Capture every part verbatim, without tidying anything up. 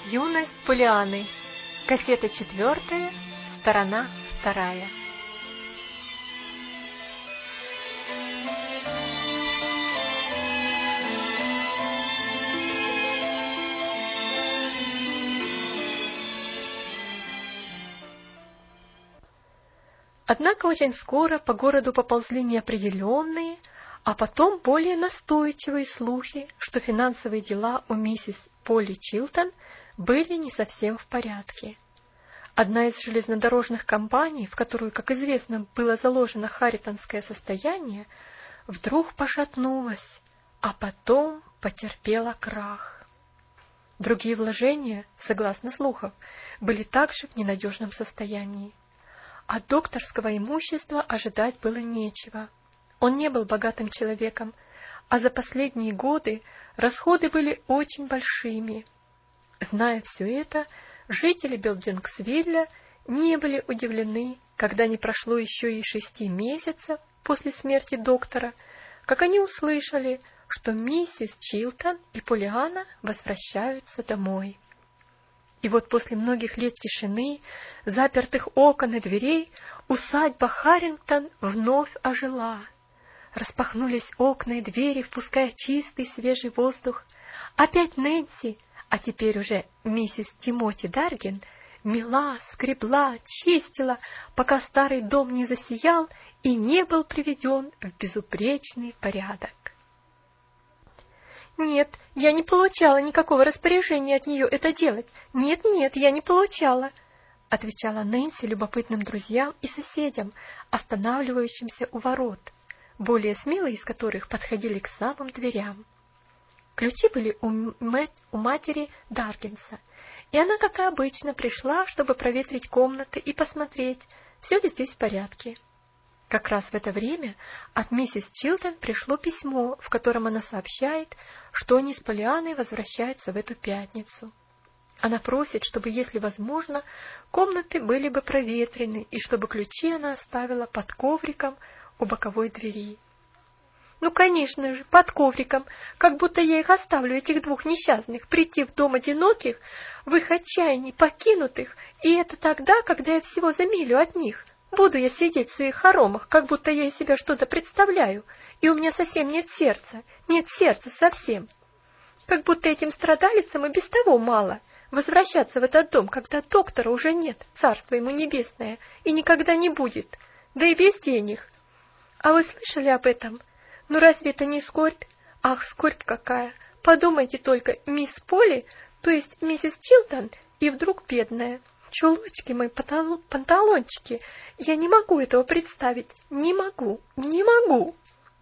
Юность Поллианны. Кассета четвертая, сторона вторая. Однако очень скоро по городу поползли неопределенные, а потом более настойчивые слухи, что финансовые дела у миссис Полли Чилтон были не совсем в порядке. Одна из железнодорожных компаний, в которую, как известно, было заложено харитонское состояние, вдруг пошатнулась, а потом потерпела крах. Другие вложения, согласно слухам, были также в ненадежном состоянии. От докторского имущества ожидать было нечего. Он не был богатым человеком, а за последние годы расходы были очень большими. Зная все это, жители Белдингсвилля не были удивлены, когда не прошло еще и шести месяцев после смерти доктора, как они услышали, что миссис Чилтон и Поллианна возвращаются домой. И вот после многих лет тишины, запертых окон и дверей, усадьба Харрингтон вновь ожила. Распахнулись окна и двери, впуская чистый свежий воздух. Опять Нэнси, а теперь уже миссис Тимоти Даргин, мела, скребла, чистила, пока старый дом не засиял и не был приведен в безупречный порядок. «Нет, я не получала никакого распоряжения от нее это делать. Нет, нет, я не получала», — отвечала Нэнси любопытным друзьям и соседям, останавливающимся у ворот, более смелые из которых подходили к самым дверям. Ключи были у, Мэт, у матери Даргинса, и она, как и обычно, пришла, чтобы проветрить комнаты и посмотреть, все ли здесь в порядке. Как раз в это время от миссис Чилтон пришло письмо, в котором она сообщает, что они с Поллианной возвращаются в эту пятницу. Она просит, чтобы, если возможно, комнаты были бы проветрены, и чтобы ключи она оставила под ковриком у боковой двери. «Ну, конечно же, под ковриком, как будто я их оставлю, этих двух несчастных, прийти в дом одиноких, в их отчаянии покинутых, и это тогда, когда я всего за милю от них. Буду я сидеть в своих хоромах, как будто я из себя что-то представляю, и у меня совсем нет сердца, нет сердца совсем. Как будто этим страдалицам и без того мало возвращаться в этот дом, когда доктора уже нет, царство ему небесное, и никогда не будет, да и без денег. А вы слышали об этом? Ну разве это не скорбь? Ах, скорбь какая! Подумайте только, мисс Полли, то есть миссис Чилтон, и вдруг бедная. Чулочки мои, панталончики, я не могу этого представить, не могу, не могу».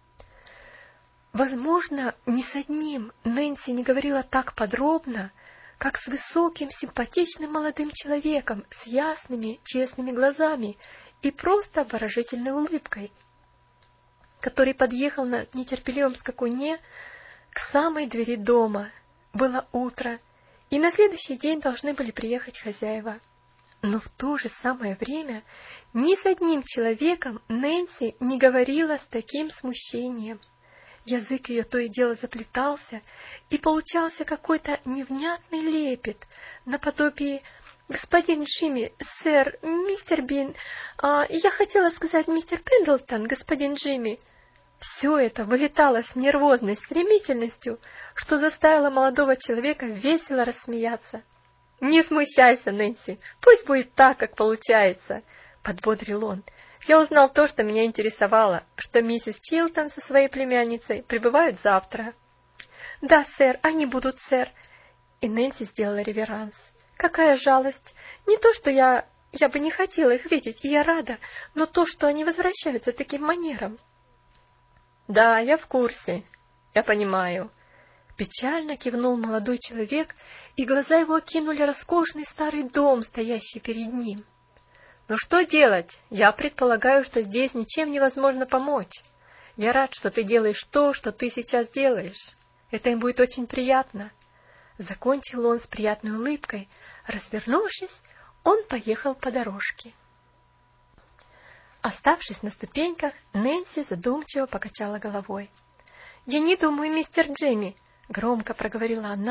Возможно, ни с одним Нэнси не говорила так подробно, как с высоким, симпатичным молодым человеком, с ясными, честными глазами и просто обворожительной улыбкой, который подъехал на нетерпеливом скакуне к самой двери дома. Было утро, и на следующий день должны были приехать хозяева. Но в то же самое время ни с одним человеком Нэнси не говорила с таким смущением. Язык ее то и дело заплетался, и получался какой-то невнятный лепет, наподобие «Господин Джимми, сэр, мистер Бин, а, я хотела сказать мистер Пендлтон, господин Джимми». Все это вылетало с нервозной стремительностью, что заставило молодого человека весело рассмеяться. «Не смущайся, Нэнси, пусть будет так, как получается», — подбодрил он. «Я узнал то, что меня интересовало, что миссис Чилтон со своей племянницей прибывают завтра». «Да, сэр, они будут, сэр». И Нэнси сделала реверанс. «Какая жалость! Не то, что я... я бы не хотела их видеть, и я рада, но то, что они возвращаются таким манером». «Да, я в курсе, я понимаю». Печально кивнул молодой человек, и глаза его окинули роскошный старый дом, стоящий перед ним. «Ну что делать? Я предполагаю, что здесь ничем невозможно помочь. Я рад, что ты делаешь то, что ты сейчас делаешь. Это им будет очень приятно». Закончил он с приятной улыбкой. Развернувшись, он поехал по дорожке. Оставшись на ступеньках, Нэнси задумчиво покачала головой. «Я не думаю, мистер Джимми», — громко проговорила она,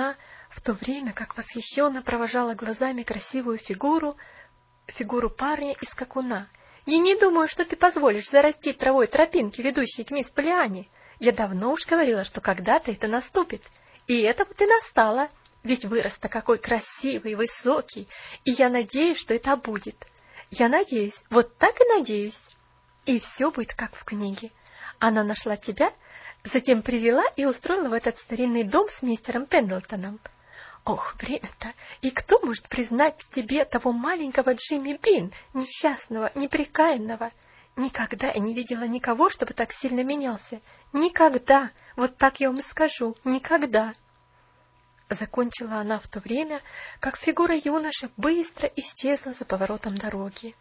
в то время как восхищенно провожала глазами красивую фигуру, фигуру парня и скакуна. «Я не думаю, что ты позволишь зарастить травой тропинки, ведущие к мисс Полиане. Я давно уж говорила, что когда-то это наступит. И это вот и настало. Ведь вырос-то какой красивый, высокий, и я надеюсь, что это будет. Я надеюсь, вот так и надеюсь. И все будет как в книге. Она нашла тебя, затем привела и устроила в этот старинный дом с мистером Пендлтоном. Ох, время-то! И кто может признать в тебе того маленького Джимми Бин, несчастного, непрекаянного? Никогда я не видела никого, чтобы так сильно менялся. Никогда! Вот так я вам и скажу. Никогда!» Закончила она в то время, как фигура юноши быстро исчезла за поворотом дороги.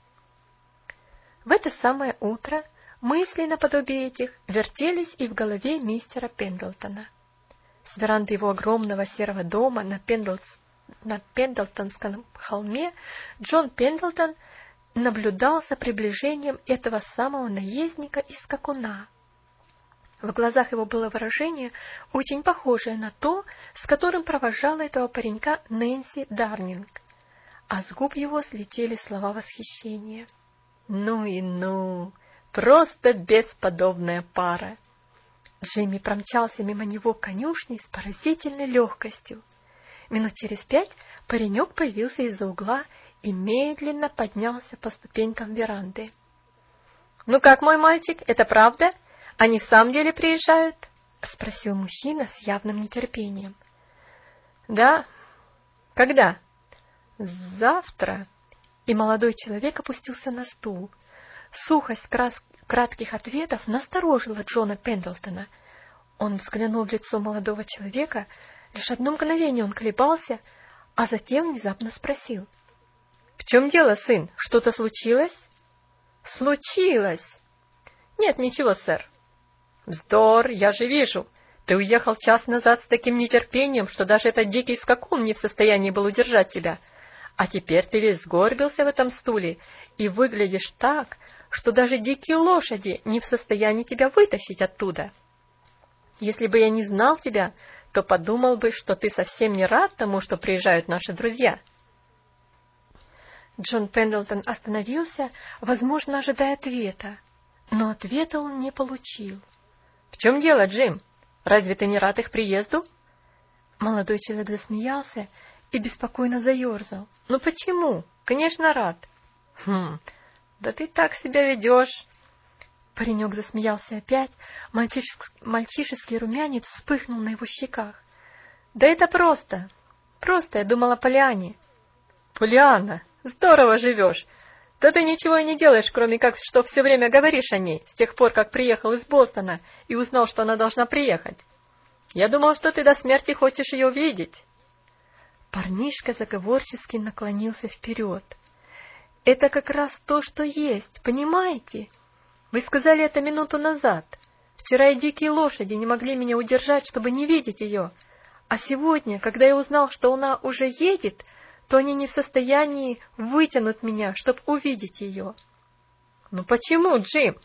В это самое утро мысли наподобие этих вертелись и в голове мистера Пендлтона. С веранды его огромного серого дома на, Пендлс... на Пендлтонском холме Джон Пендлтон наблюдал за приближением этого самого наездника и скакуна. В глазах его было выражение, очень похожее на то, с которым провожала этого паренька Нэнси Дарнинг, а с губ его слетели слова восхищения. «Ну и ну! Просто бесподобная пара!» Джимми промчался мимо него к конюшне с поразительной легкостью. Минут через пять паренек появился из-за угла и медленно поднялся по ступенькам веранды. «Ну как, мой мальчик, это правда? Они в самом деле приезжают?» — спросил мужчина с явным нетерпением. «Да. Когда?» «Завтра». И молодой человек опустился на стул. Сухость крас... кратких ответов насторожила Джона Пендлтона. Он взглянул в лицо молодого человека, лишь одно мгновение он колебался, а затем внезапно спросил. «В чем дело, сын? Что-то случилось?» «Случилось!» «Нет, ничего, сэр». «Вздор, я же вижу. Ты уехал час назад с таким нетерпением, что даже этот дикий скакун не в состоянии был удержать тебя. А теперь ты весь сгорбился в этом стуле и выглядишь так, что даже дикие лошади не в состоянии тебя вытащить оттуда. Если бы я не знал тебя, то подумал бы, что ты совсем не рад тому, что приезжают наши друзья». Джон Пендлтон остановился, возможно, ожидая ответа, но ответа он не получил. «В чем дело, Джим? Разве ты не рад их приезду?» Молодой человек засмеялся и беспокойно заерзал. «Ну почему? Конечно, рад». «Хм, да ты так себя ведешь». Паренек засмеялся опять, мальчиш... мальчишеский румянец вспыхнул на его щеках. «Да это просто. Просто я думала о Полиане». «Полианна, здорово живешь. Да ты ничего и не делаешь, кроме как, что все время говоришь о ней, с тех пор, как приехал из Бостона и узнал, что она должна приехать. Я думал, что ты до смерти хочешь ее видеть». Парнишка заговорчески наклонился вперед. «Это как раз то, что есть, понимаете? Вы сказали это минуту назад. Вчера и дикие лошади не могли меня удержать, чтобы не видеть ее. А сегодня, когда я узнал, что она уже едет, то они не в состоянии вытянуть меня, чтобы увидеть ее». «Ну почему, Джим?»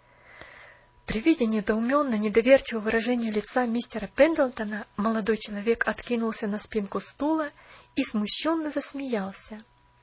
При виде недоуменно-недоверчивого выражения лица мистера Пендлтона молодой человек откинулся на спинку стула и смущенно засмеялся.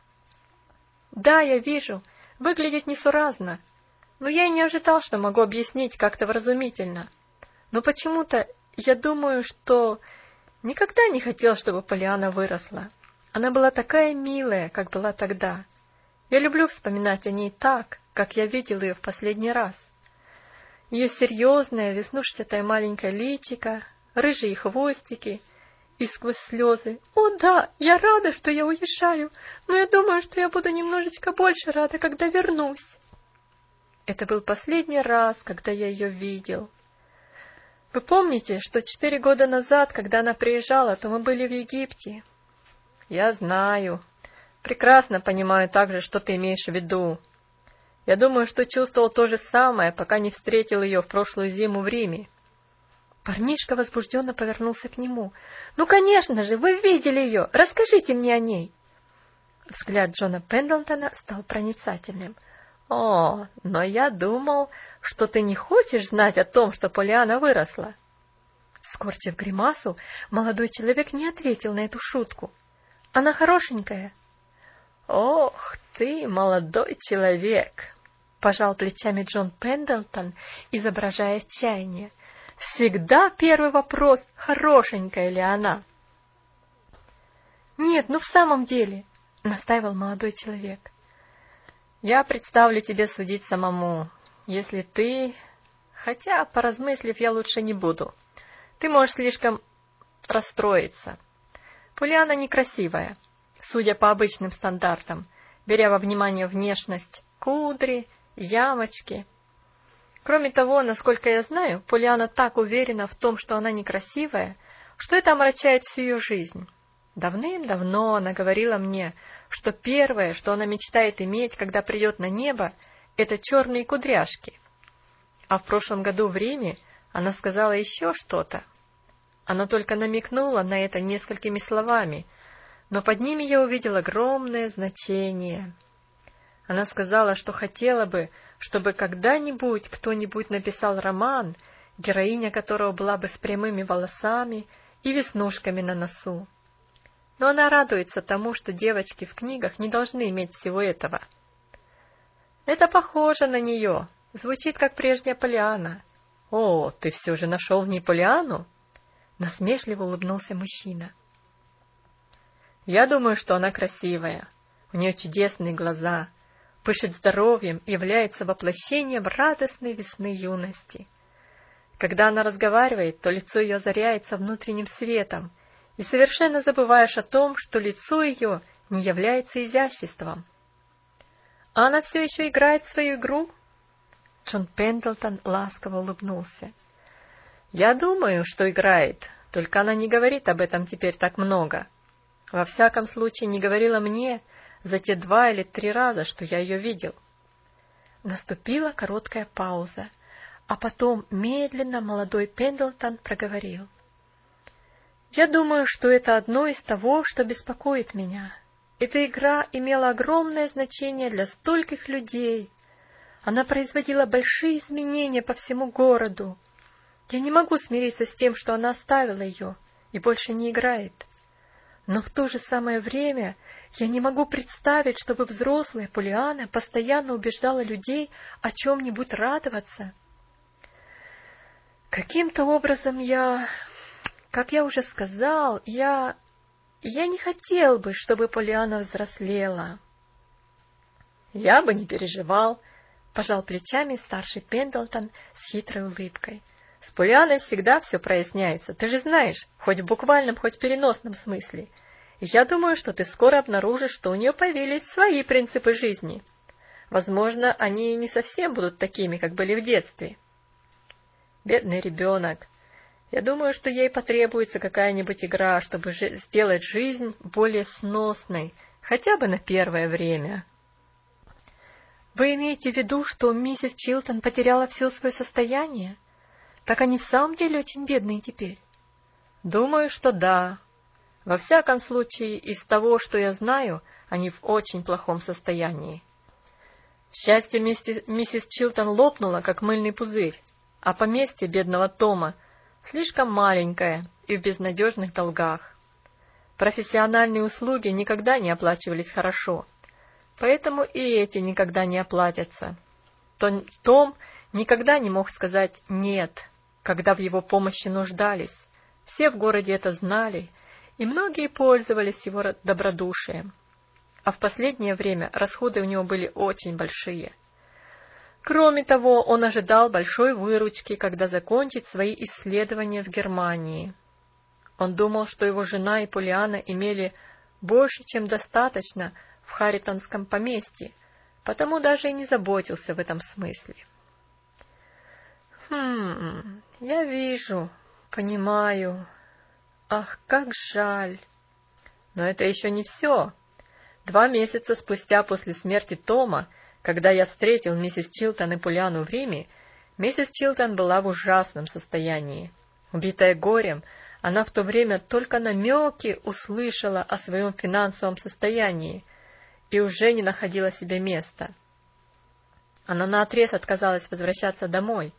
«Да, я вижу, выглядит несуразно, но я и не ожидал, что могу объяснить как-то вразумительно. Но почему-то я думаю, что никогда не хотел, чтобы Полианна выросла. Она была такая милая, как была тогда. Я люблю вспоминать о ней так, как я видел ее в последний раз. Ее серьезное, веснушчатое маленькое личико, рыжие хвостики и сквозь слезы. «О да, я рада, что я уезжаю, но я думаю, что я буду немножечко больше рада, когда вернусь». Это был последний раз, когда я ее видел. Вы помните, что четыре года назад, когда она приезжала, то мы были в Египте? Я знаю. Прекрасно понимаю также, что ты имеешь в виду. Я думаю, что чувствовал то же самое, пока не встретил ее в прошлую зиму в Риме. Парнишка возбужденно повернулся к нему. «Ну, конечно же, вы видели ее! Расскажите мне о ней!» Взгляд Джона Пендлтона стал проницательным. «О, но я думал, что ты не хочешь знать о том, что Полианна выросла». Скорчив гримасу, молодой человек не ответил на эту шутку. «Она хорошенькая?» «Ох ты, молодой человек!» — пожал плечами Джон Пендлтон, изображая отчаяние. «Всегда первый вопрос, хорошенькая ли она?» «Нет, ну в самом деле!» — настаивал молодой человек. «Я представлю тебе судить самому, если ты... Хотя, поразмыслив, я лучше не буду. Ты можешь слишком расстроиться. Полианна некрасивая, судя по обычным стандартам, беря во внимание внешность, кудри, ямочки. Кроме того, насколько я знаю, Полианна так уверена в том, что она некрасивая, что это омрачает всю ее жизнь. Давным-давно она говорила мне, что первое, что она мечтает иметь, когда придет на небо, это черные кудряшки. А в прошлом году в Риме она сказала еще что-то. Она только намекнула на это несколькими словами, но под ними я увидел огромное значение. Она сказала, что хотела бы, чтобы когда-нибудь кто-нибудь написал роман, героиня которого была бы с прямыми волосами и веснушками на носу. Но она радуется тому, что девочки в книгах не должны иметь всего этого. Это похоже на нее, звучит как прежняя Полианна. О, ты все же нашел в ней Полианну? Насмешливо улыбнулся мужчина. Я думаю, что она красивая. У нее чудесные глаза, пышет здоровьем и является воплощением радостной весны юности. Когда она разговаривает, то лицо ее озаряется внутренним светом, и совершенно забываешь о том, что лицо ее не является изяществом. А она все еще играет свою игру? Джон Пендлтон ласково улыбнулся. Я думаю, что играет, только она не говорит об этом теперь так много. Во всяком случае, не говорила мне за те два или три раза, что я ее видел. Наступила короткая пауза, а потом медленно молодой Пендлтон проговорил. Я думаю, что это одно из того, что беспокоит меня. Эта игра имела огромное значение для стольких людей. Она производила большие изменения по всему городу. Я не могу смириться с тем, что она оставила ее и больше не играет. Но в то же самое время я не могу представить, чтобы взрослая Полианна постоянно убеждала людей о чем-нибудь радоваться. Каким-то образом я... Как я уже сказал, я... Я не хотел бы, чтобы Полианна взрослела. Я бы не переживал, пожал плечами старший Пендлтон с хитрой улыбкой. С Полианной всегда все проясняется, ты же знаешь, хоть в буквальном, хоть в переносном смысле. И я думаю, что ты скоро обнаружишь, что у нее появились свои принципы жизни. Возможно, они не совсем будут такими, как были в детстве. Бедный ребенок. Я думаю, что ей потребуется какая-нибудь игра, чтобы жи- сделать жизнь более сносной, хотя бы на первое время. Вы имеете в виду, что миссис Чилтон потеряла все свое состояние? Так они в самом деле очень бедные теперь? Думаю, что да. Во всяком случае, из того, что я знаю, они в очень плохом состоянии. Счастье миссис, миссис Чилтон лопнуло, как мыльный пузырь, а поместье бедного Тома слишком маленькое и в безнадежных долгах. Профессиональные услуги никогда не оплачивались хорошо, поэтому и эти никогда не оплатятся. Том никогда не мог сказать «нет», когда в его помощи нуждались. Все в городе это знали, и многие пользовались его добродушием. А в последнее время расходы у него были очень большие. Кроме того, он ожидал большой выручки, когда закончит свои исследования в Германии. Он думал, что его жена и Полианна имели больше, чем достаточно в Харитонском поместье, потому даже и не заботился в этом смысле. Хм, я вижу, понимаю. Ах, как жаль. Но это еще не все. Два месяца спустя после смерти Тома, когда я встретил миссис Чилтон и Полианну в Риме, миссис Чилтон была в ужасном состоянии. Убитая горем, она в то время только намеки услышала о своем финансовом состоянии и уже не находила себе места. Она наотрез отказалась возвращаться домой,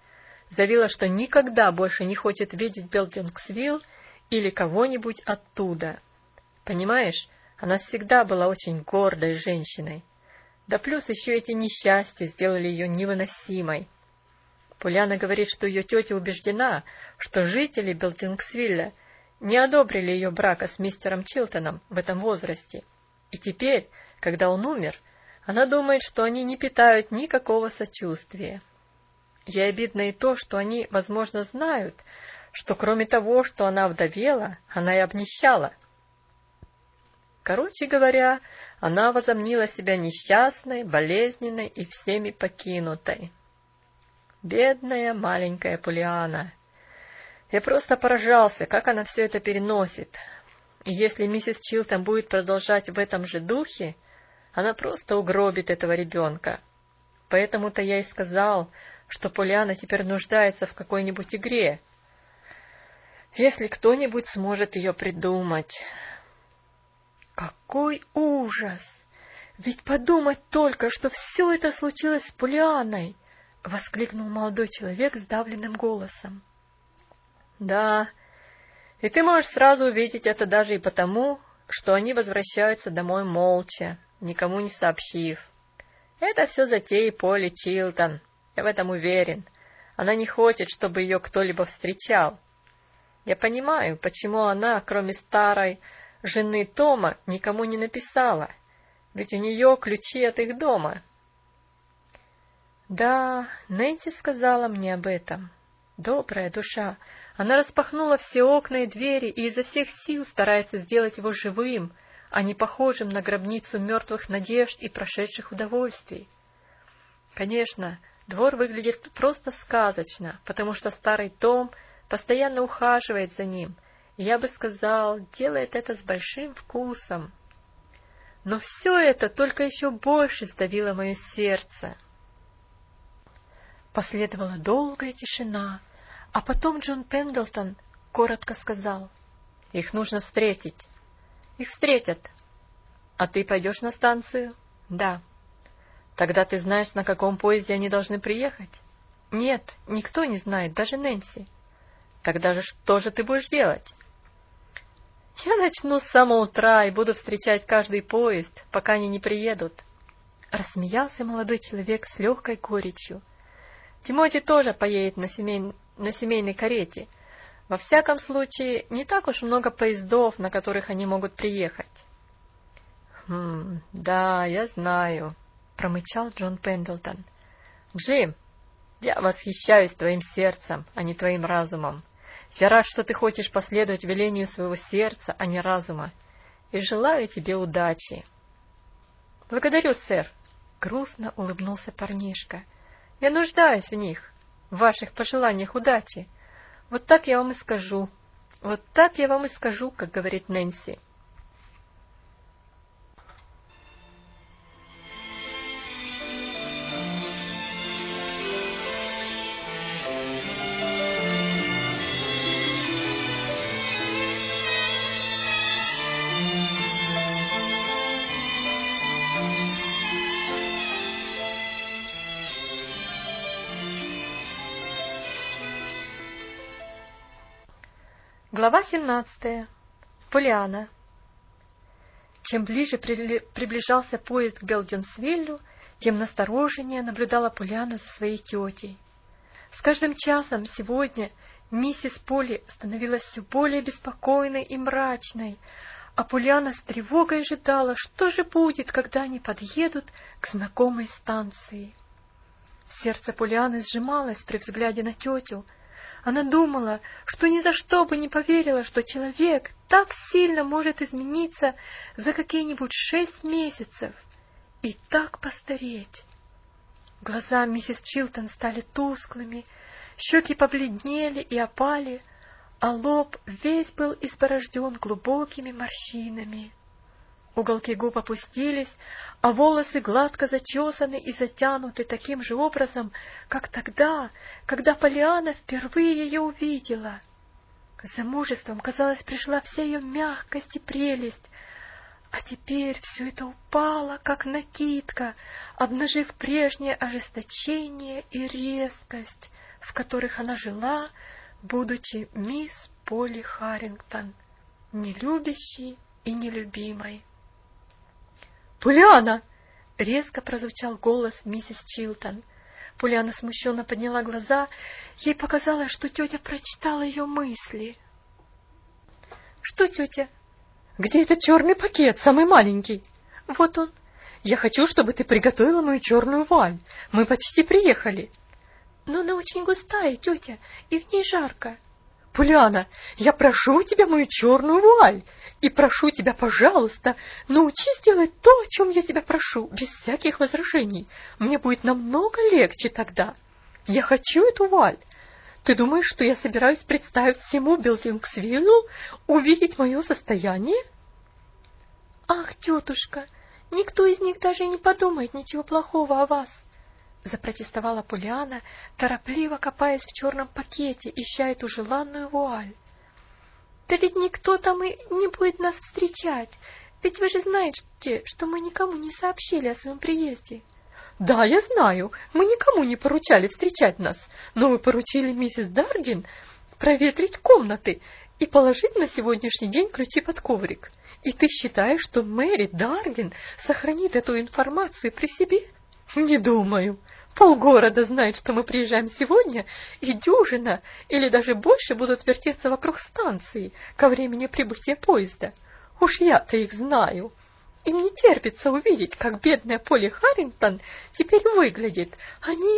заявила, что никогда больше не хочет видеть Белдингсвилл или кого-нибудь оттуда. Понимаешь, она всегда была очень гордой женщиной. Да плюс еще эти несчастья сделали ее невыносимой. Полианна говорит, что ее тетя убеждена, что жители Белдингсвилля не одобрили ее брака с мистером Чилтоном в этом возрасте. И теперь, когда он умер, она думает, что они не питают никакого сочувствия. Ей обидно и то, что они, возможно, знают, что кроме того, что она вдовела, она и обнищала. Короче говоря, она возомнила себя несчастной, болезненной и всеми покинутой. Бедная маленькая Полианна. Я просто поражался, как она все это переносит. И если миссис Чилтон будет продолжать в этом же духе, она просто угробит этого ребенка. Поэтому-то я и сказал, что Полианна теперь нуждается в какой-нибудь игре, если кто-нибудь сможет ее придумать. Какой ужас! Ведь подумать только, что все это случилось с Полианной! — воскликнул молодой человек сдавленным голосом. — Да, и ты можешь сразу увидеть это даже и потому, что они возвращаются домой молча, никому не сообщив. Это все затеи Поли Чилтон, я в этом уверен. Она не хочет, чтобы ее кто-либо встречал. Я понимаю, почему она, кроме старой жены Тома, никому не написала, ведь у нее ключи от их дома. Да, Нэнси сказала мне об этом. Добрая душа. Она распахнула все окна и двери и изо всех сил старается сделать его живым, а не похожим на гробницу мертвых надежд и прошедших удовольствий. Конечно, двор выглядит просто сказочно, потому что старый Том постоянно ухаживает за ним, и, я бы сказал, делает это с большим вкусом. Но все это только еще больше сдавило мое сердце. Последовала долгая тишина, а потом Джон Пендлтон коротко сказал: «Их нужно встретить». «Их встретят». «А ты пойдешь на станцию?» «Да». «Тогда ты знаешь, на каком поезде они должны приехать?» «Нет, никто не знает, даже Нэнси». «Тогда же что же ты будешь делать?» «Я начну с самого утра и буду встречать каждый поезд, пока они не приедут». Рассмеялся молодой человек с легкой горечью. «Тимоти тоже поедет на, семей... на семейной карете. Во всяком случае, не так уж много поездов, на которых они могут приехать». «Хм, да, я знаю», — промычал Джон Пендлтон. «Джим, я восхищаюсь твоим сердцем, а не твоим разумом. Я рад, что ты хочешь последовать велению своего сердца, а не разума, и желаю тебе удачи». «Благодарю, сэр», — грустно улыбнулся парнишка. «Я нуждаюсь в них, в ваших пожеланиях удачи. Вот так я вам и скажу. Вот так я вам и скажу, как говорит Нэнси». Глава семнадцатая. Полианна. Чем ближе при... приближался поезд к Белдинсвиллю, тем настороженнее наблюдала Полианна за своей тетей. С каждым часом сегодня миссис Полли становилась все более беспокойной и мрачной, а Полианна с тревогой ожидала, что же будет, когда они подъедут к знакомой станции. Сердце Полианны сжималось при взгляде на тетю. Она думала, что ни за что бы не поверила, что человек так сильно может измениться за какие-нибудь шесть месяцев и так постареть. Глаза миссис Чилтон стали тусклыми, щеки побледнели и опали, а лоб весь был изборожден глубокими морщинами. Уголки губ опустились, а волосы гладко зачесаны и затянуты таким же образом, как тогда, когда Полианна впервые ее увидела. С замужеством, казалось, пришла вся ее мягкость и прелесть, а теперь все это упало, как накидка, обнажив прежнее ожесточение и резкость, в которых она жила, будучи мисс Полли Харрингтон, нелюбящей и нелюбимой. «Полианна!» — резко прозвучал голос миссис Чилтон. Полианна смущенно подняла глаза. Ей показалось, что тетя прочитала ее мысли. «Что, тетя?» «Где этот черный пакет, самый маленький?» «Вот он». «Я хочу, чтобы ты приготовила мою черную вуаль. Мы почти приехали». «Но она очень густая, тетя, и в ней жарко». «Полианна, я прошу тебя мою черную вуаль, и прошу тебя, пожалуйста, научись делать то, о чем я тебя прошу, без всяких возражений. Мне будет намного легче тогда. Я хочу эту вуаль. Ты думаешь, что я собираюсь представить всему Билдингсвиллу, увидеть мое состояние?» «Ах, тетушка, никто из них даже и не подумает ничего плохого о вас», — запротестовала Полианна, торопливо копаясь в черном пакете, ища эту желанную вуаль. «Да ведь никто там и не будет нас встречать, ведь вы же знаете, что мы никому не сообщили о своем приезде». «Да, я знаю, мы никому не поручали встречать нас, но мы поручили миссис Даргин проветрить комнаты и положить на сегодняшний день ключи под коврик. И ты считаешь, что Мэри Даргин сохранит эту информацию при себе? Не думаю. Полгорода знает, что мы приезжаем сегодня, и дюжина или даже больше будут вертеться вокруг станции ко времени прибытия поезда. Уж я-то их знаю. Им не терпится увидеть, как бедная Полли Харрингтон теперь выглядит. Они...»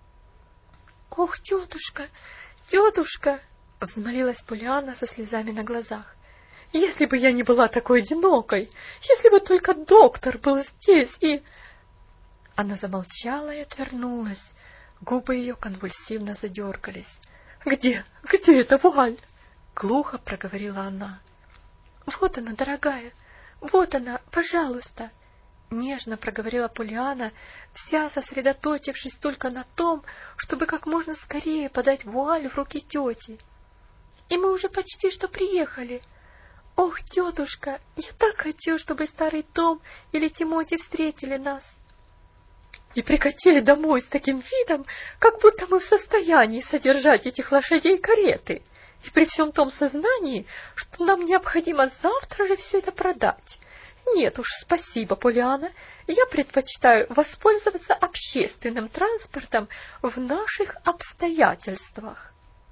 «Ох, тетушка, тетушка!» — взмолилась Полианна со слезами на глазах. «Если бы я не была такой одинокой, если бы только доктор был здесь и...» Она замолчала и отвернулась. Губы ее конвульсивно задергались. «Где? Где эта вуаль?» — глухо проговорила она. «Вот она, дорогая, вот она, пожалуйста!» — нежно проговорила Полианна, вся сосредоточившись только на том, чтобы как можно скорее подать вуаль в руки тети. «И мы уже почти что приехали. Ох, тетушка, я так хочу, чтобы старый Том или Тимоти встретили нас!» «И прикатили домой с таким видом, как будто мы в состоянии содержать этих лошадей и кареты, и при всем том сознании, что нам необходимо завтра же все это продать. Нет уж, спасибо, Полианна, я предпочитаю воспользоваться общественным транспортом в наших обстоятельствах».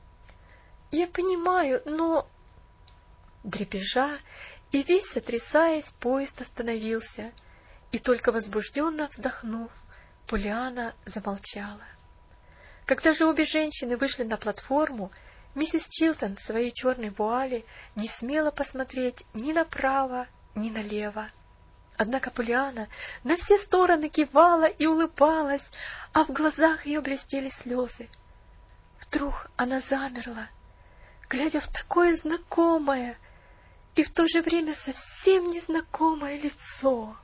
«Я понимаю, но...» Дребезжа и весь сотрясаясь, поезд остановился, и только возбужденно вздохнув, Полианна замолчала. Когда же обе женщины вышли на платформу, миссис Чилтон в своей черной вуале не смела посмотреть ни направо, ни налево. Однако Полианна на все стороны кивала и улыбалась, а в глазах ее блестели слезы. Вдруг она замерла, глядя в такое знакомое и в то же время совсем незнакомое лицо.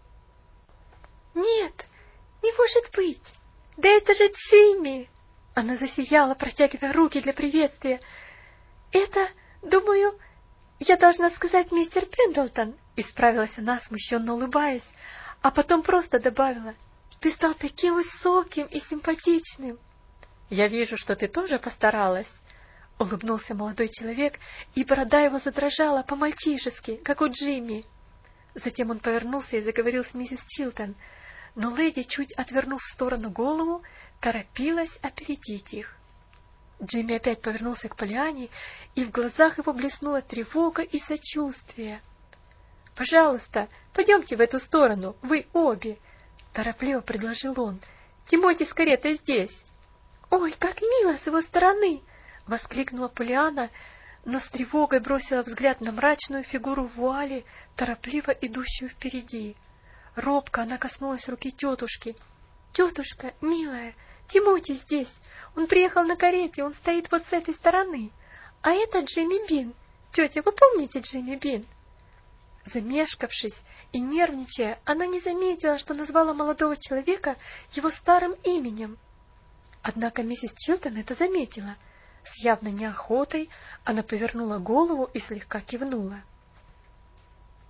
«Нет, не может быть! Да это же Джимми!» Она засияла, протягивая руки для приветствия. «Это, думаю, я должна сказать мистер Пендлтон», — исправилась она, смущенно улыбаясь, а потом просто добавила: «Ты стал таким высоким и симпатичным». «Я вижу, что ты тоже постаралась», — улыбнулся молодой человек, и борода его задрожала по-мальчишески, как у Джимми. Затем он повернулся и заговорил с миссис Чилтон, но леди, чуть отвернув в сторону голову, торопилась опередить их. Джимми опять повернулся к Полианне, и в глазах его блеснула тревога и сочувствие. «Пожалуйста, пойдемте в эту сторону, вы обе», — торопливо предложил он. «Тимоти с каретой здесь». «Ой, как мило с его стороны!» — воскликнула Полианна, но с тревогой бросила взгляд на мрачную фигуру в вуале, торопливо идущую впереди. Робко она коснулась руки тетушки. «Тетушка, милая, Тимоти здесь. Он приехал на карете, он стоит вот с этой стороны. А это Джимми Бин. Тетя, вы помните Джимми Бин?» Замешкавшись и нервничая, она не заметила, что назвала молодого человека его старым именем. Однако миссис Чилтон это заметила. С явной неохотой она повернула голову и слегка кивнула.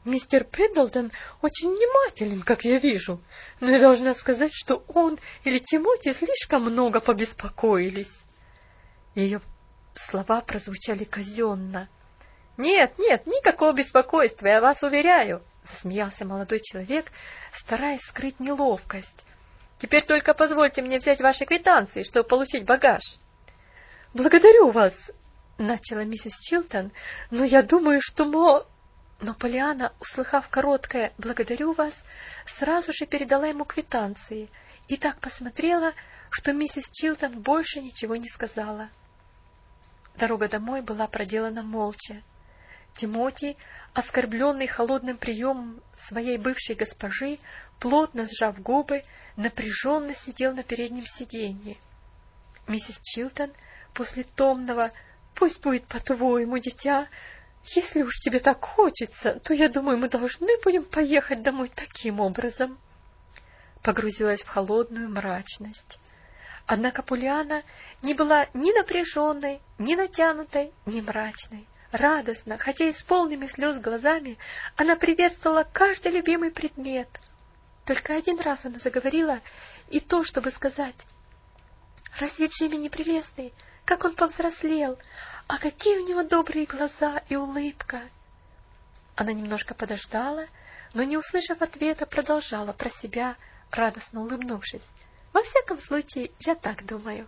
Мистер Пендлтон очень внимателен, как я вижу, но я должна сказать, что он или Тимоти слишком много побеспокоились. Ее слова прозвучали казенно. «Нет, нет, никакого беспокойства, я вас уверяю», — засмеялся молодой человек, стараясь скрыть неловкость. «Теперь только позвольте мне взять ваши квитанции, чтобы получить багаж». «Благодарю вас», — начала миссис Чилтон, — «но я думаю, что мо...» Но Полианна, услыхав короткое «благодарю вас», сразу же передала ему квитанции и так посмотрела, что миссис Чилтон больше ничего не сказала. Дорога домой была проделана молча. Тимоти, оскорбленный холодным приемом своей бывшей госпожи, плотно сжав губы, напряженно сидел на переднем сиденье. Миссис Чилтон после томного «пусть будет по-твоему, дитя, если уж тебе так хочется, то, я думаю, мы должны будем поехать домой таким образом», погрузилась в холодную мрачность. Однако Полианна не была ни напряженной, ни натянутой, ни мрачной. Радостно, хотя и с полными слез глазами, она приветствовала каждый любимый предмет. Только один раз она заговорила, и то, чтобы сказать: «Разве Джимми не прелестный? Как он повзрослел! А какие у него добрые глаза и улыбка!» Она немножко подождала, но, не услышав ответа, продолжала про себя, радостно улыбнувшись: «Во всяком случае, я так думаю».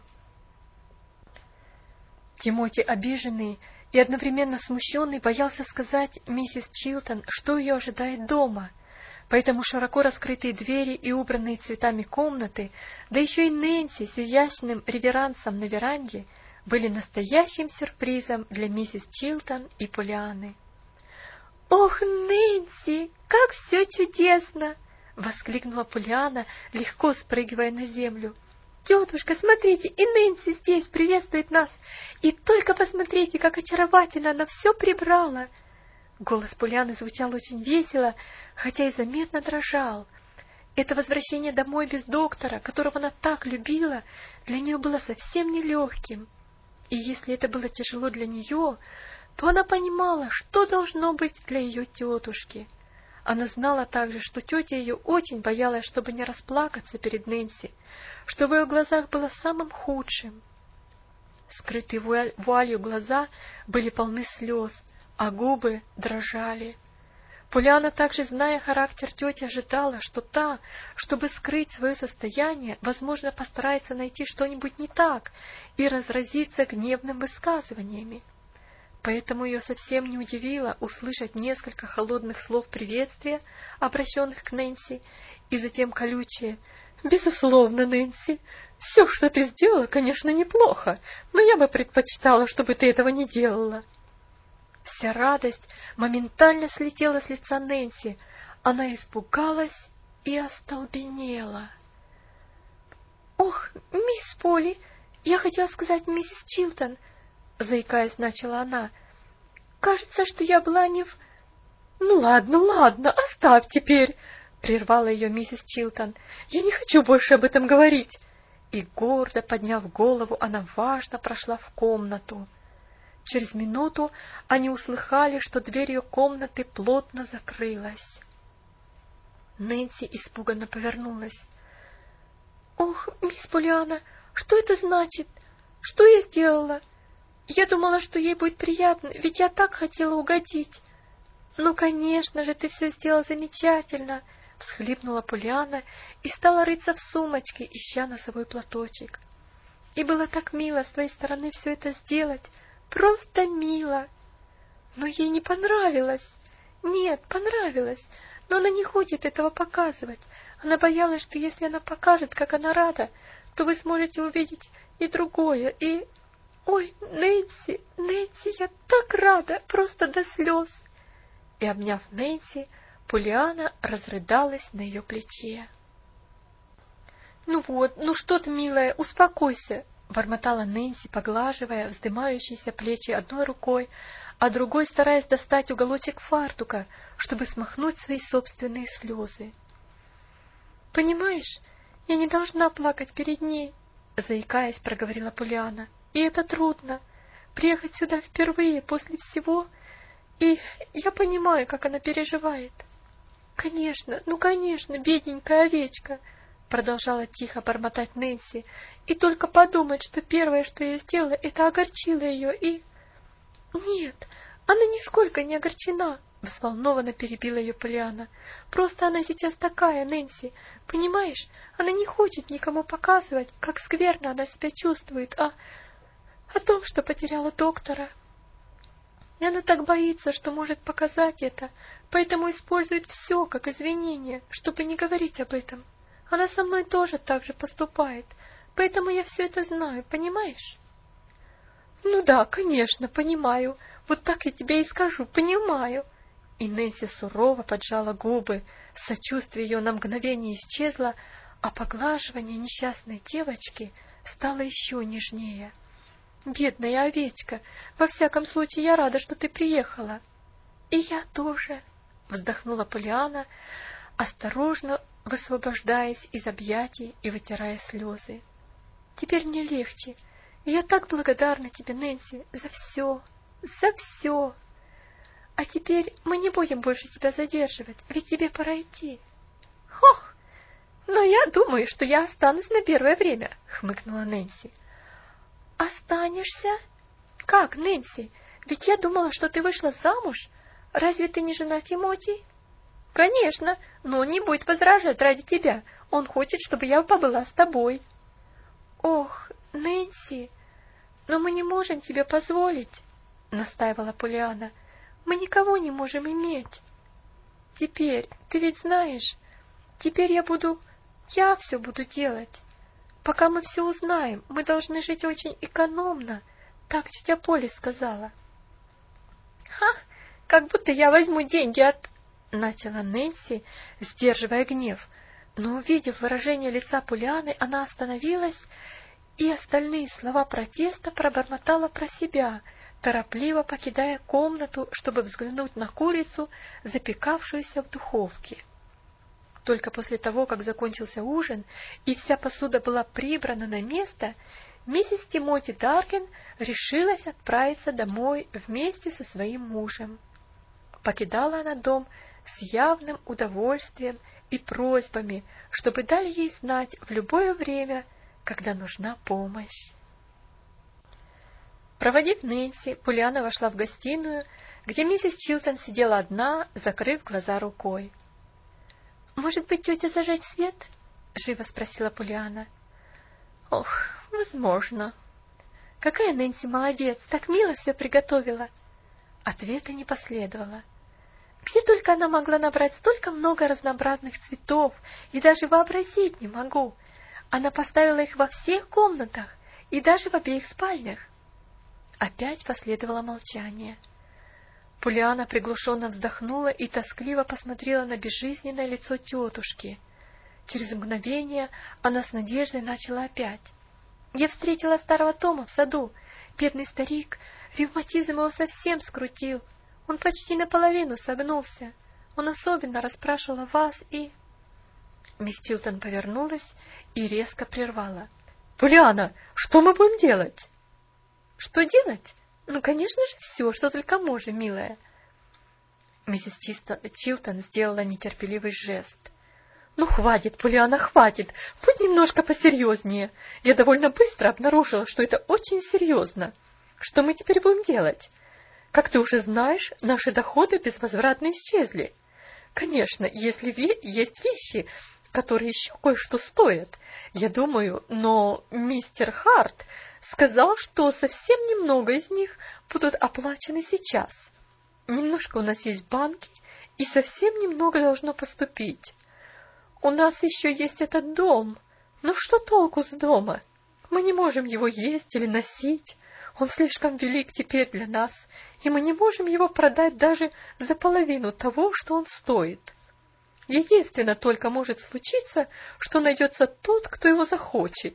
Тимоти, обиженный и одновременно смущенный, боялся сказать миссис Чилтон, что ее ожидает дома, поэтому широко раскрытые двери и убранные цветами комнаты, да еще и Нэнси с изящным реверансом на веранде, были настоящим сюрпризом для миссис Чилтон и Полианны. «Ох, Нэнси, как все чудесно!» — воскликнула Полианна, легко спрыгивая на землю. «Тетушка, смотрите, и Нэнси здесь приветствует нас! И только посмотрите, как очаровательно она все прибрала!» Голос Полианны звучал очень весело, хотя и заметно дрожал. Это возвращение домой без доктора, которого она так любила, для нее было совсем нелегким. И если это было тяжело для нее, то она понимала, что должно быть для ее тетушки. Она знала также, что тетя ее очень боялась, чтобы не расплакаться перед Нэнси, что в ее глазах было самым худшим. Скрытые вуаль, вуалью глаза были полны слез, а губы дрожали. Полианна, также зная характер тети, ожидала, что та, чтобы скрыть свое состояние, возможно, постарается найти что-нибудь не так и разразится гневным высказываниями. Поэтому ее совсем не удивило услышать несколько холодных слов приветствия, обращенных к Нэнси, и затем колючее: «Безусловно, Нэнси, все, что ты сделала, конечно, неплохо, но я бы предпочитала, чтобы ты этого не делала». Вся радость моментально слетела с лица Нэнси. Она испугалась и остолбенела. «Ох, мисс Полли, я хотела сказать миссис Чилтон», — заикаясь, начала она. «Кажется, что я была не в...» «Ну ладно, ладно, оставь теперь», — прервала ее миссис Чилтон. «Я не хочу больше об этом говорить». И, гордо подняв голову, она важно прошла в комнату. Через минуту они услыхали, что дверь ее комнаты плотно закрылась. Нэнси испуганно повернулась. «Ох, мисс Полианна, что это значит? Что я сделала? Я думала, что ей будет приятно, ведь я так хотела угодить». «Ну, конечно же, ты все сделала замечательно», — всхлипнула Полианна и стала рыться в сумочке, ища носовой платочек. «И было так мило с твоей стороны все это сделать. Просто мило». Но ей не понравилось. Нет, понравилось, но она не хочет этого показывать. Она боялась, что если она покажет, как она рада, то вы сможете увидеть и другое, и... «Ой, Нэнси, Нэнси, я так рада, просто до слез!» И, обняв Нэнси, Полианна разрыдалась на ее плече. «Ну вот, ну что ты, милая, успокойся!» — бормотала Нэнси, поглаживая вздымающиеся плечи одной рукой, а другой стараясь достать уголочек фартука, чтобы смахнуть свои собственные слезы. «Понимаешь, я не должна плакать перед ней», — заикаясь, проговорила Полианна. «И это трудно. Приехать сюда впервые после всего. И я понимаю, как она переживает. Конечно, ну конечно, бедненькая овечка, продолжала тихо бормотать Нэнси. И только подумать, что первое, что я сделала, это огорчило ее и... Нет, она нисколько не огорчена, взволнованно перебила ее Полианна. Просто она сейчас такая, Нэнси, понимаешь? Она не хочет никому показывать, как скверно она себя чувствует, а о том, что потеряла доктора. И она так боится, что может показать это, поэтому использует все как извинение, чтобы не говорить об этом. Она со мной тоже так же поступает, поэтому я все это знаю, понимаешь? Ну да, конечно, понимаю. Вот так я тебе и скажу, понимаю. И Нэнси сурово поджала губы, сочувствие ее на мгновение исчезло, а поглаживание несчастной девочки стало еще нежнее. Бедная овечка, во всяком случае я рада, что ты приехала. И я тоже, вздохнула Полианна, осторожно высвобождаясь из объятий и вытирая слезы. Теперь мне легче. И я так благодарна тебе, Нэнси, за все, за все. А теперь мы не будем больше тебя задерживать, ведь тебе пора идти. Ох, но я думаю, что я останусь на первое время, хмыкнула Нэнси. Останешься? Как, Нэнси? Ведь я думала, что ты вышла замуж. Разве ты не жена Тимоти? Конечно, но он не будет возражать ради тебя. Он хочет, чтобы я побыла с тобой. Ох, Нэнси, но мы не можем тебе позволить, настаивала Полианна. Мы никого не можем иметь. Теперь, ты ведь знаешь, теперь я буду, я все буду делать. Пока мы все узнаем, мы должны жить очень экономно, так тетя Поли сказала. Ха, как будто я возьму деньги от... Начала Нэнси, сдерживая гнев, но, увидев выражение лица Полианны, она остановилась и остальные слова протеста пробормотала про себя, торопливо покидая комнату, чтобы взглянуть на курицу, запекавшуюся в духовке. Только после того, как закончился ужин и вся посуда была прибрана на место, миссис Тимоти Дарген решилась отправиться домой вместе со своим мужем. Покидала она дом с явным удовольствием и просьбами, чтобы дали ей знать в любое время, когда нужна помощь. Проводив Нэнси, Полианна вошла в гостиную, где миссис Чилтон сидела одна, закрыв глаза рукой. «Может быть, тетя зажечь свет?» — живо спросила Полианна. «Ох, возможно. Какая Нэнси молодец, так мило все приготовила!» Ответа не последовало. Где только она могла набрать столько много разнообразных цветов, и даже вообразить не могу. Она поставила их во всех комнатах и даже в обеих спальнях. Опять последовало молчание. Полианна приглушенно вздохнула и тоскливо посмотрела на безжизненное лицо тетушки. Через мгновение она с надеждой начала опять. Я встретила старого Тома в саду. Бедный старик, ревматизм его совсем скрутил. Он почти наполовину согнулся. Он особенно расспрашивал о вас и... Мисс Чилтон повернулась и резко прервала. «Полианна, что мы будем делать?» «Что делать? Ну, конечно же, все, что только можем, милая». Миссис Чилтон сделала нетерпеливый жест. «Ну, хватит, Полианна, хватит. Будь немножко посерьезнее. Я довольно быстро обнаружила, что это очень серьезно. Что мы теперь будем делать? Как ты уже знаешь, наши доходы безвозвратно исчезли. Конечно, если ве- есть вещи, которые еще кое-что стоят, я думаю, но мистер Харт сказал, что совсем немного из них будут оплачены сейчас. Немножко у нас есть банки, и совсем немного должно поступить. У нас еще есть этот дом. Но что толку с дома? Мы не можем его есть или носить. Он слишком велик теперь для нас, и мы не можем его продать даже за половину того, что он стоит. Единственное только может случиться, что найдется тот, кто его захочет».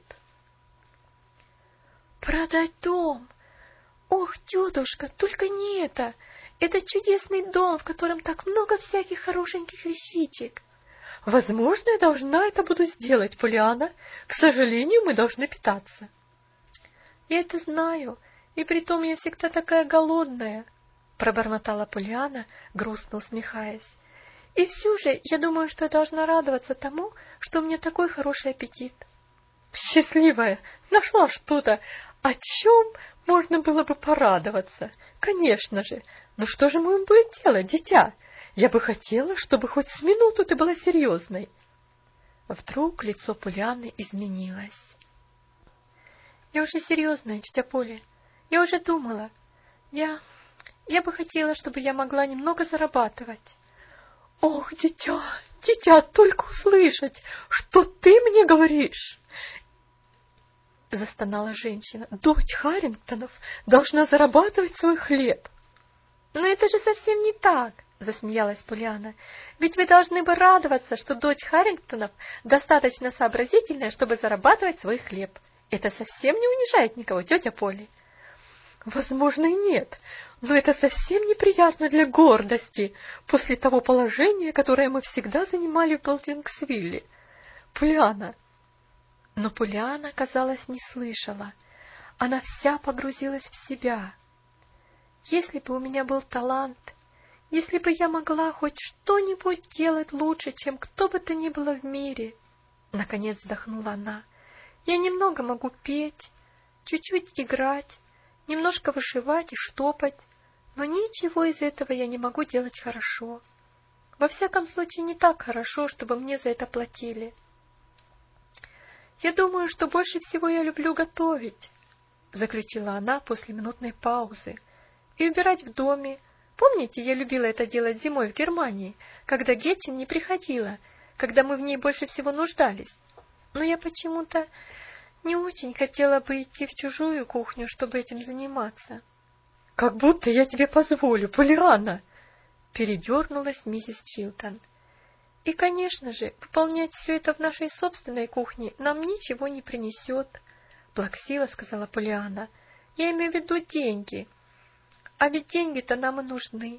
«Продать дом? Ох, тетушка, только не это! Это чудесный дом, в котором так много всяких хорошеньких вещичек». «Возможно, я должна это буду сделать, Полианна. К сожалению, мы должны питаться». «Я это знаю, и притом я всегда такая голодная». пробормотала Полианна, грустно усмехаясь. И все же я думаю, что я должна радоваться тому, что у меня такой хороший аппетит. Счастливая, нашла что-то, о чем можно было бы порадоваться. Конечно же. Но что же мы будем делать, дитя? Я бы хотела, чтобы хоть с минуту ты была серьезной. Вдруг лицо Полианны изменилось. Я уже серьезная, тетя Поля. Я уже думала. Я... я бы хотела, чтобы я могла немного зарабатывать. Ох, дитя, дитя, только услышать, что ты мне говоришь. Застонала женщина. Дочь Харрингтонов должна зарабатывать свой хлеб. Но это же совсем не так, засмеялась Полианна. Ведь вы должны бы радоваться, что дочь Харрингтонов достаточно сообразительная, чтобы зарабатывать свой хлеб. Это совсем не унижает никого, тетя Поли. Возможно, и нет, но это совсем неприятно для гордости после того положения, которое мы всегда занимали в Белдингсвилле. Полианна. Но Полианна, казалось, не слышала. Она вся погрузилась в себя. Если бы у меня был талант, если бы я могла хоть что-нибудь делать лучше, чем кто бы то ни было в мире, наконец вздохнула она. Я немного могу петь, чуть-чуть играть, немножко вышивать и штопать, но ничего из этого я не могу делать хорошо. Во всяком случае, не так хорошо, чтобы мне за это платили. Я думаю, что больше всего я люблю готовить, заключила она после минутной паузы, и убирать в доме. Помните, я любила это делать зимой в Германии, когда Гетчин не приходила, когда мы в ней больше всего нуждались. Но я почему-то не очень хотела бы идти в чужую кухню, чтобы этим заниматься. — Как будто я тебе позволю, Полианна! — передернулась миссис Чилтон. — И, конечно же, выполнять все это в нашей собственной кухне нам ничего не принесет, — плаксиво сказала Полианна. — Я имею в виду деньги. А ведь деньги-то нам и нужны.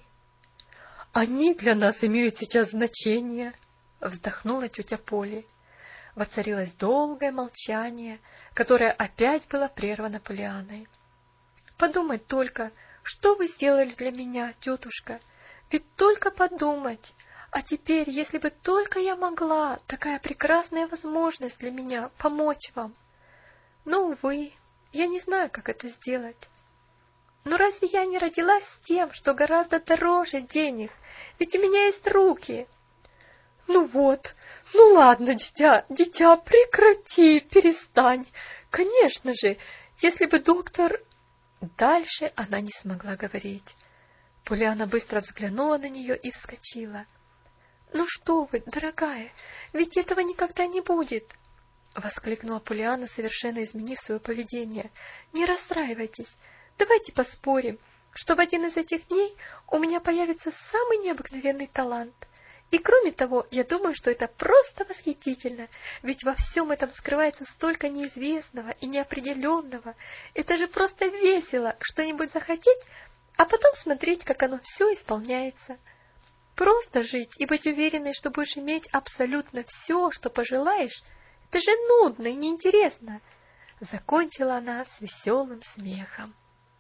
— Они для нас имеют сейчас значение, — вздохнула тетя Поли. Воцарилось долгое молчание, которое опять было прервано Полианной. — Подумать только, что вы сделали для меня, тетушка, ведь только подумать. А теперь, если бы только я могла, такая прекрасная возможность для меня помочь вам. Но, увы, я не знаю, как это сделать. Но разве я не родилась с тем, что гораздо дороже денег? Ведь у меня есть руки. Ну вот, ну ладно, дитя, дитя, прекрати, перестань. Конечно же, если бы доктор... Дальше она не смогла говорить. Полианна быстро взглянула на нее и вскочила. Ну что вы, дорогая, ведь этого никогда не будет. Воскликнула Полианна, совершенно изменив свое поведение. Не расстраивайтесь. Давайте поспорим, что в один из этих дней у меня появится самый необыкновенный талант. И кроме того, я думаю, что это просто восхитительно, ведь во всем этом скрывается столько неизвестного и неопределенного. Это же просто весело что-нибудь захотеть, а потом смотреть, как оно все исполняется. Просто жить и быть уверенной, что будешь иметь абсолютно все, что пожелаешь, это же нудно и неинтересно. Закончила она с веселым смехом.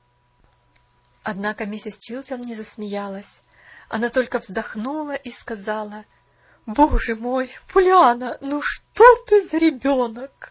Однако миссис Чилтон не засмеялась. Она только вздохнула и сказала: «Боже мой, Полианна, ну что ты за ребенок?»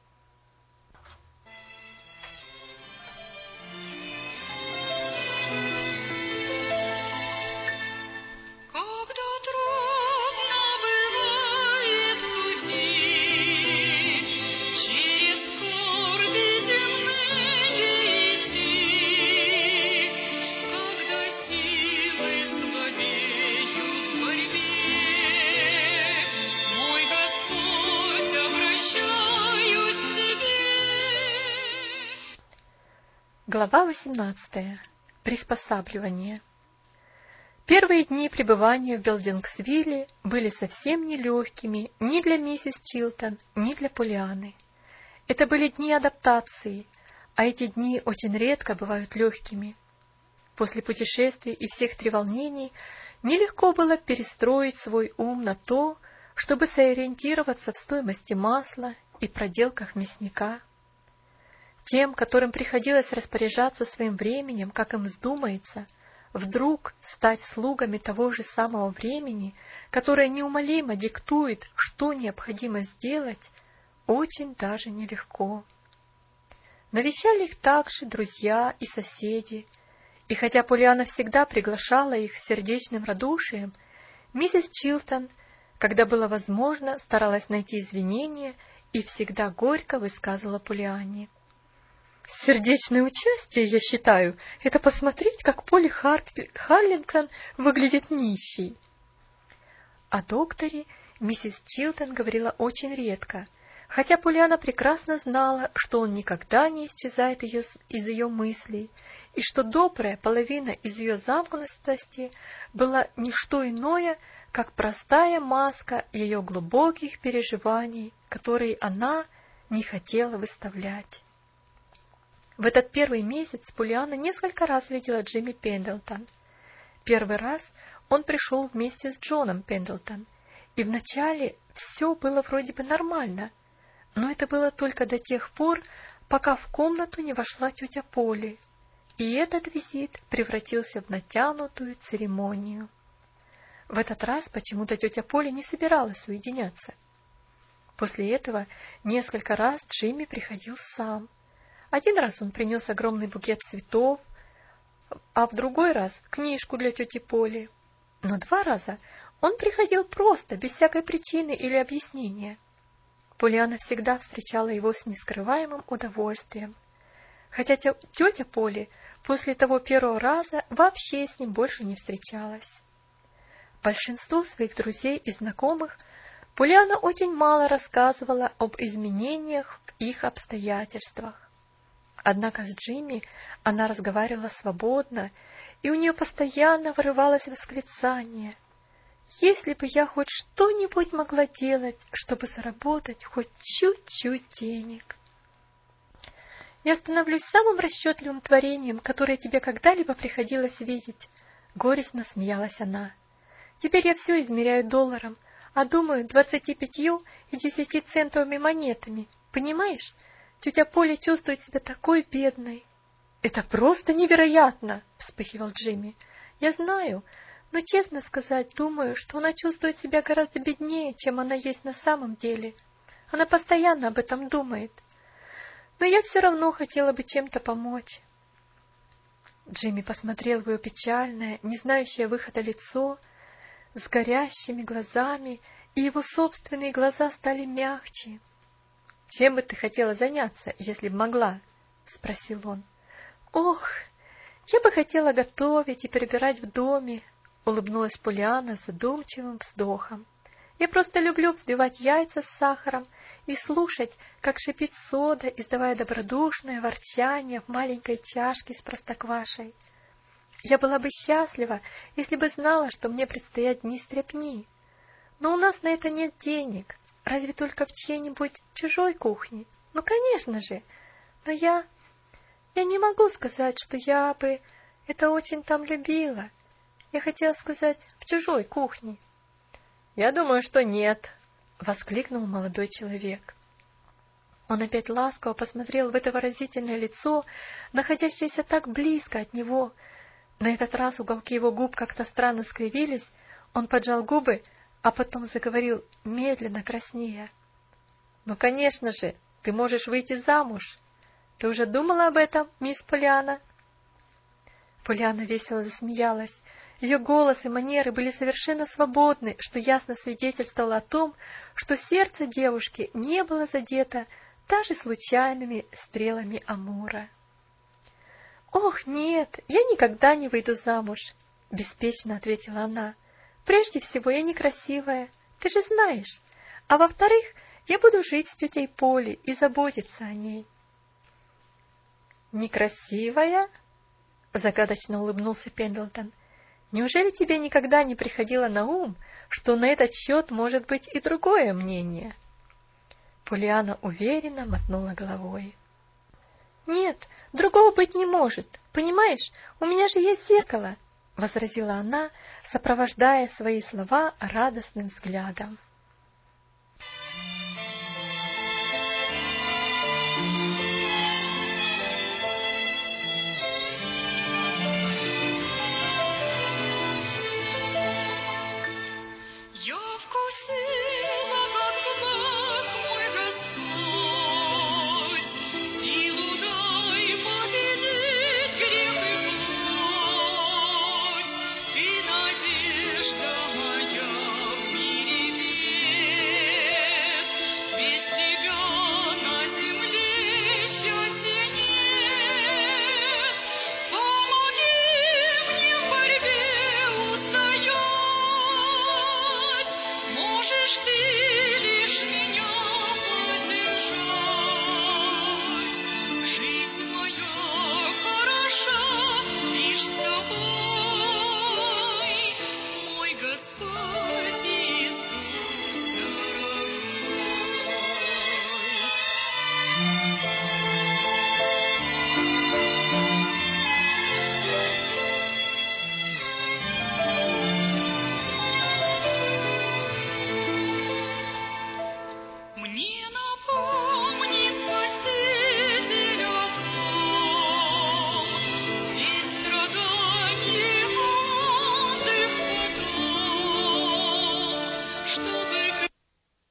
Глава восемнадцатая. Приспосабливание. Первые дни пребывания в Белдингсвилле были совсем нелегкими ни для миссис Чилтон, ни для Полианны. Это были дни адаптации, а эти дни очень редко бывают легкими. После путешествий и всех треволнений нелегко было перестроить свой ум на то, чтобы сориентироваться в стоимости масла и проделках мясника. Тем, которым приходилось распоряжаться своим временем, как им вздумается, вдруг стать слугами того же самого времени, которое неумолимо диктует, что необходимо сделать, очень даже нелегко. Навещали их также друзья и соседи, и хотя Поллианна всегда приглашала их с сердечным радушием, миссис Чилтон, когда было возможно, старалась найти извинения и всегда горько высказывала Поллианне: «Сердечное участие, я считаю, это посмотреть, как Полли Хар... Харлингтон выглядит нищей». О докторе миссис Чилтон говорила очень редко, хотя Поллианна прекрасно знала, что он никогда не исчезает ее, из ее мыслей, и что добрая половина из ее замкнутости была не что иное, как простая маска ее глубоких переживаний, которые она не хотела выставлять. В этот первый месяц Поллианна несколько раз видела Джимми Пендлтон. Первый раз он пришел вместе с Джоном Пендлтон, и вначале все было вроде бы нормально, но это было только до тех пор, пока в комнату не вошла тетя Полли, и этот визит превратился в натянутую церемонию. В этот раз почему-то тетя Полли не собиралась уединяться. После этого несколько раз Джимми приходил сам. Один раз он принес огромный букет цветов, а в другой раз книжку для тети Полли. Но два раза он приходил просто, без всякой причины или объяснения. Поллианна всегда встречала его с нескрываемым удовольствием, хотя тетя Полли после того первого раза вообще с ним больше не встречалась. Большинству своих друзей и знакомых Поллианна очень мало рассказывала об изменениях в их обстоятельствах. Однако с Джимми она разговаривала свободно, и у нее постоянно вырывалось восклицание: «Если бы я хоть что-нибудь могла делать, чтобы заработать хоть чуть-чуть денег!» «Я становлюсь самым расчетливым творением, которое тебе когда-либо приходилось видеть», — горестно смеялась она. «Теперь я все измеряю долларом, а думаю двадцати пятью и десятицентовыми монетами. Понимаешь? Тетя Полли чувствует себя такой бедной». «Это просто невероятно!» — вспыхивал Джимми. «Я знаю, но, честно сказать, думаю, что она чувствует себя гораздо беднее, чем она есть на самом деле. Она постоянно об этом думает. Но я все равно хотела бы чем-то помочь». Джимми посмотрел в ее печальное, не знающее выхода лицо, с горящими глазами, и его собственные глаза стали мягче. «Чем бы ты хотела заняться, если б могла?» — спросил он. «Ох, я бы хотела готовить и прибирать в доме», — улыбнулась Поллианна с задумчивым вздохом. «Я просто люблю взбивать яйца с сахаром и слушать, как шипит сода, издавая добродушное ворчание в маленькой чашке с простоквашей. Я была бы счастлива, если бы знала, что мне предстоят дни стряпни. Но у нас на это нет денег, разве только в чьей-нибудь чужой кухне. Ну, конечно же, но я... Я не могу сказать, что я бы это очень там любила. Я хотела сказать, в чужой кухне». «Я думаю, что нет», — воскликнул молодой человек. Он опять ласково посмотрел в это выразительное лицо, находящееся так близко от него. На этот раз уголки его губ как-то странно скривились, он поджал губы, а потом заговорил, медленно краснея. «Ну, конечно же, ты можешь выйти замуж. Ты уже думала об этом, мисс Поллианна?» Поллианна весело засмеялась. Ее голос и манеры были совершенно свободны, что ясно свидетельствовало о том, что сердце девушки не было задето даже случайными стрелами Амура. «Ох, нет, я никогда не выйду замуж», — беспечно ответила она. «Прежде всего, я некрасивая, ты же знаешь. А во-вторых, я буду жить с тетей Полли и заботиться о ней». «Некрасивая?» — загадочно улыбнулся Пендлтон. «Неужели тебе никогда не приходило на ум, что на этот счет может быть и другое мнение?» Поллианна уверенно мотнула головой. «Нет, другого быть не может. Понимаешь, у меня же есть зеркало», — возразила она, сопровождая свои слова радостным взглядом. Что